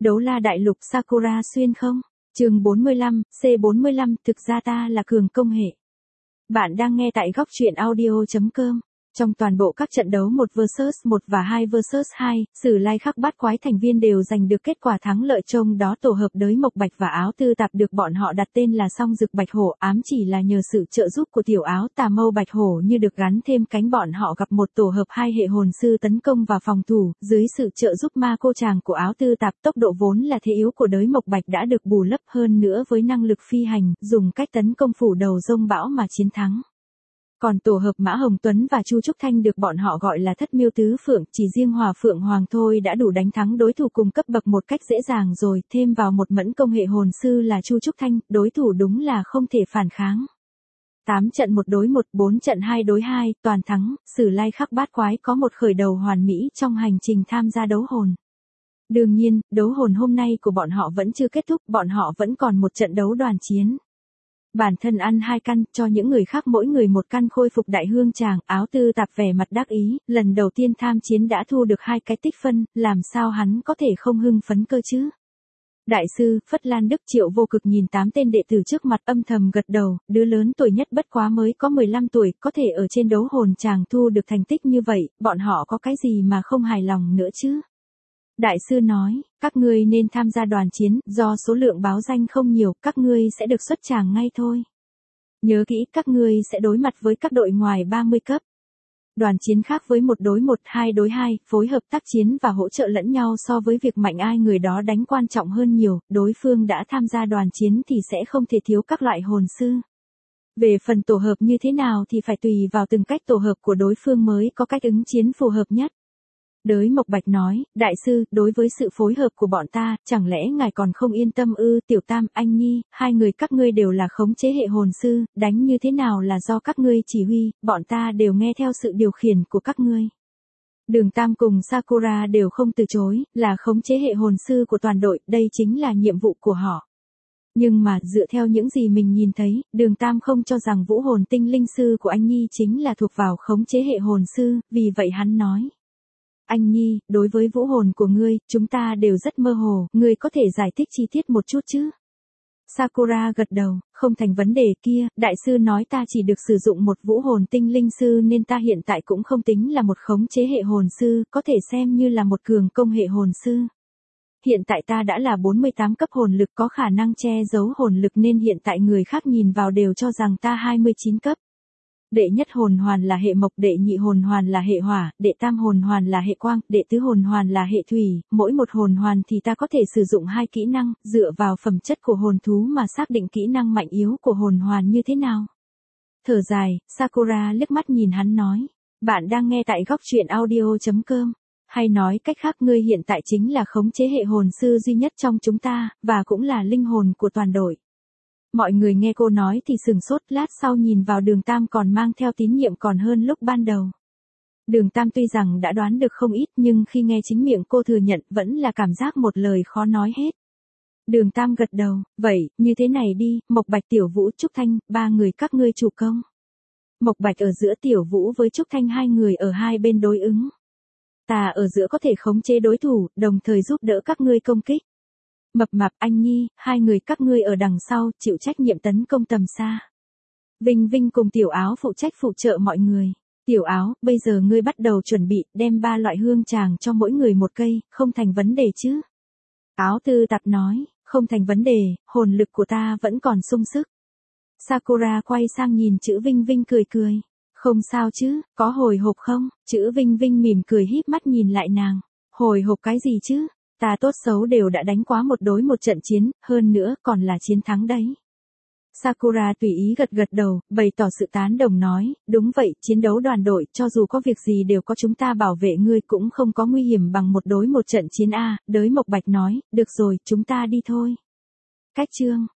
Đấu la đại lục Sakura xuyên không? Chương 45, C45, thực ra ta là cường công hệ. Bạn đang nghe tại góc truyện audio.com. Trong toàn bộ các trận đấu 1 vs 1 và 2 vs 2, Sử Lai Khắc bát quái thành viên đều giành được kết quả thắng lợi, trong đó tổ hợp đới Mộc Bạch và Áo Tư Tạp được bọn họ đặt tên là Song Dực Bạch Hổ, ám chỉ là nhờ sự trợ giúp của tiểu áo Tà Mâu Bạch Hổ như được gắn thêm cánh, bọn họ gặp một tổ hợp hai hệ hồn sư tấn công và phòng thủ, dưới sự trợ giúp ma cô chàng của Áo Tư Tạp, tốc độ vốn là thế yếu của đới Mộc Bạch đã được bù lấp, hơn nữa với năng lực phi hành, dùng cách tấn công phủ đầu rông bão mà chiến thắng. Còn tổ hợp Mã Hồng Tuấn và Chu Trúc Thanh được bọn họ gọi là Thất Miêu Tứ Phượng, chỉ riêng Hỏa Phượng Hoàng thôi đã đủ đánh thắng đối thủ cùng cấp bậc một cách dễ dàng rồi, thêm vào một mẫn công hệ hồn sư là Chu Trúc Thanh, đối thủ đúng là không thể phản kháng. 8 trận 1 đối 1, 4 trận 2 đối 2, toàn thắng, Sử Lai Khắc bát quái có một khởi đầu hoàn mỹ trong hành trình tham gia đấu hồn. Đương nhiên, đấu hồn hôm nay của bọn họ vẫn chưa kết thúc, bọn họ vẫn còn một trận đấu đoàn chiến. Bản thân ăn 2 căn, cho những người khác mỗi người 1 căn khôi phục đại hương tràng. Áo Tư Tạp vẻ mặt đắc ý, lần đầu tiên tham chiến đã thu được 2 cái tích phân, làm sao hắn có thể không hưng phấn cơ chứ? Đại sư, Phất Lan Đức Triệu Vô Cực nhìn 8 tên đệ tử trước mặt âm thầm gật đầu, đứa lớn tuổi nhất bất quá mới có 15 tuổi, có thể ở trên đấu hồn tràng thu được thành tích như vậy, bọn họ có cái gì mà không hài lòng nữa chứ? Đại sư nói, các ngươi nên tham gia đoàn chiến, do số lượng báo danh không nhiều, các ngươi sẽ được xuất tràng ngay thôi. Nhớ kỹ, các ngươi sẽ đối mặt với các đội ngoài 30 cấp. Đoàn chiến khác với 1 đối 1, 2 đối 2, phối hợp tác chiến và hỗ trợ lẫn nhau, so với việc mạnh ai người đó đánh quan trọng hơn nhiều, đối phương đã tham gia đoàn chiến thì sẽ không thể thiếu các loại hồn sư. Về phần tổ hợp như thế nào thì phải tùy vào từng cách tổ hợp của đối phương mới có cách ứng chiến phù hợp nhất. Đới Mộc Bạch nói, đại sư, đối với sự phối hợp của bọn ta, chẳng lẽ ngài còn không yên tâm ư? Tiểu Tam, anh Nhi, hai người các ngươi đều là khống chế hệ hồn sư, đánh như thế nào là do các ngươi chỉ huy, bọn ta đều nghe theo sự điều khiển của các ngươi. Đường Tam cùng Sakura đều không từ chối, là khống chế hệ hồn sư của toàn đội, đây chính là nhiệm vụ của họ. Nhưng mà, dựa theo những gì mình nhìn thấy, Đường Tam không cho rằng vũ hồn tinh linh sư của anh Nhi chính là thuộc vào khống chế hệ hồn sư, vì vậy hắn nói. Anh Nhi, đối với vũ hồn của ngươi, chúng ta đều rất mơ hồ, ngươi có thể giải thích chi tiết một chút chứ? Sakura gật đầu, không thành vấn đề kia, đại sư nói ta chỉ được sử dụng một vũ hồn tinh linh sư nên ta hiện tại cũng không tính là một khống chế hệ hồn sư, có thể xem như là một cường công hệ hồn sư. Hiện tại ta đã là 48 cấp hồn lực, có khả năng che giấu hồn lực nên hiện tại người khác nhìn vào đều cho rằng ta 29 cấp. Đệ nhất hồn hoàn là hệ mộc, đệ nhị hồn hoàn là hệ hỏa, đệ tam hồn hoàn là hệ quang, đệ tứ hồn hoàn là hệ thủy, mỗi một hồn hoàn thì ta có thể sử dụng 2 kỹ năng, dựa vào phẩm chất của hồn thú mà xác định kỹ năng mạnh yếu của hồn hoàn như thế nào. Thở dài, Sakura liếc mắt nhìn hắn nói, bạn đang nghe tại góc truyện audio.com. Hay nói cách khác, ngươi hiện tại chính là khống chế hệ hồn sư duy nhất trong chúng ta, và cũng là linh hồn của toàn đội. Mọi người nghe cô nói thì sừng sốt, lát sau nhìn vào Đường Tam còn mang theo tín nhiệm còn hơn lúc ban đầu. Đường Tam tuy rằng đã đoán được không ít nhưng khi nghe chính miệng cô thừa nhận vẫn là cảm giác một lời khó nói hết. Đường Tam gật đầu, vậy, như thế này đi, Mộc Bạch, Tiểu Vũ, Trúc Thanh, 3 người các ngươi chủ công. Mộc Bạch ở giữa, Tiểu Vũ với Trúc Thanh 2 người ở hai bên đối ứng. Ta ở giữa có thể khống chế đối thủ, đồng thời giúp đỡ các ngươi công kích. Mập Mạp, anh Nhi, 2 người các ngươi ở đằng sau, chịu trách nhiệm tấn công tầm xa. Vinh Vinh cùng Tiểu Áo phụ trách phụ trợ mọi người. Tiểu Áo, bây giờ ngươi bắt đầu chuẩn bị, đem 3 loại hương tràng cho mỗi người 1 cây, không thành vấn đề chứ? Áo Tư Tạp nói, không thành vấn đề, hồn lực của ta vẫn còn sung sức. Sakura quay sang nhìn chữ Vinh Vinh cười cười. Không sao chứ, có hồi hộp không? Chữ Vinh Vinh mỉm cười híp mắt nhìn lại nàng. Hồi hộp cái gì chứ? Ta tốt xấu đều đã đánh quá 1 đối 1 trận chiến, hơn nữa còn là chiến thắng đấy. Sakura tùy ý gật gật đầu, bày tỏ sự tán đồng nói, đúng vậy, chiến đấu đoàn đội, cho dù có việc gì đều có chúng ta bảo vệ ngươi, cũng không có nguy hiểm bằng 1 đối 1 trận chiến a. Đới Mộc Bạch nói, được rồi, chúng ta đi thôi. Cách chương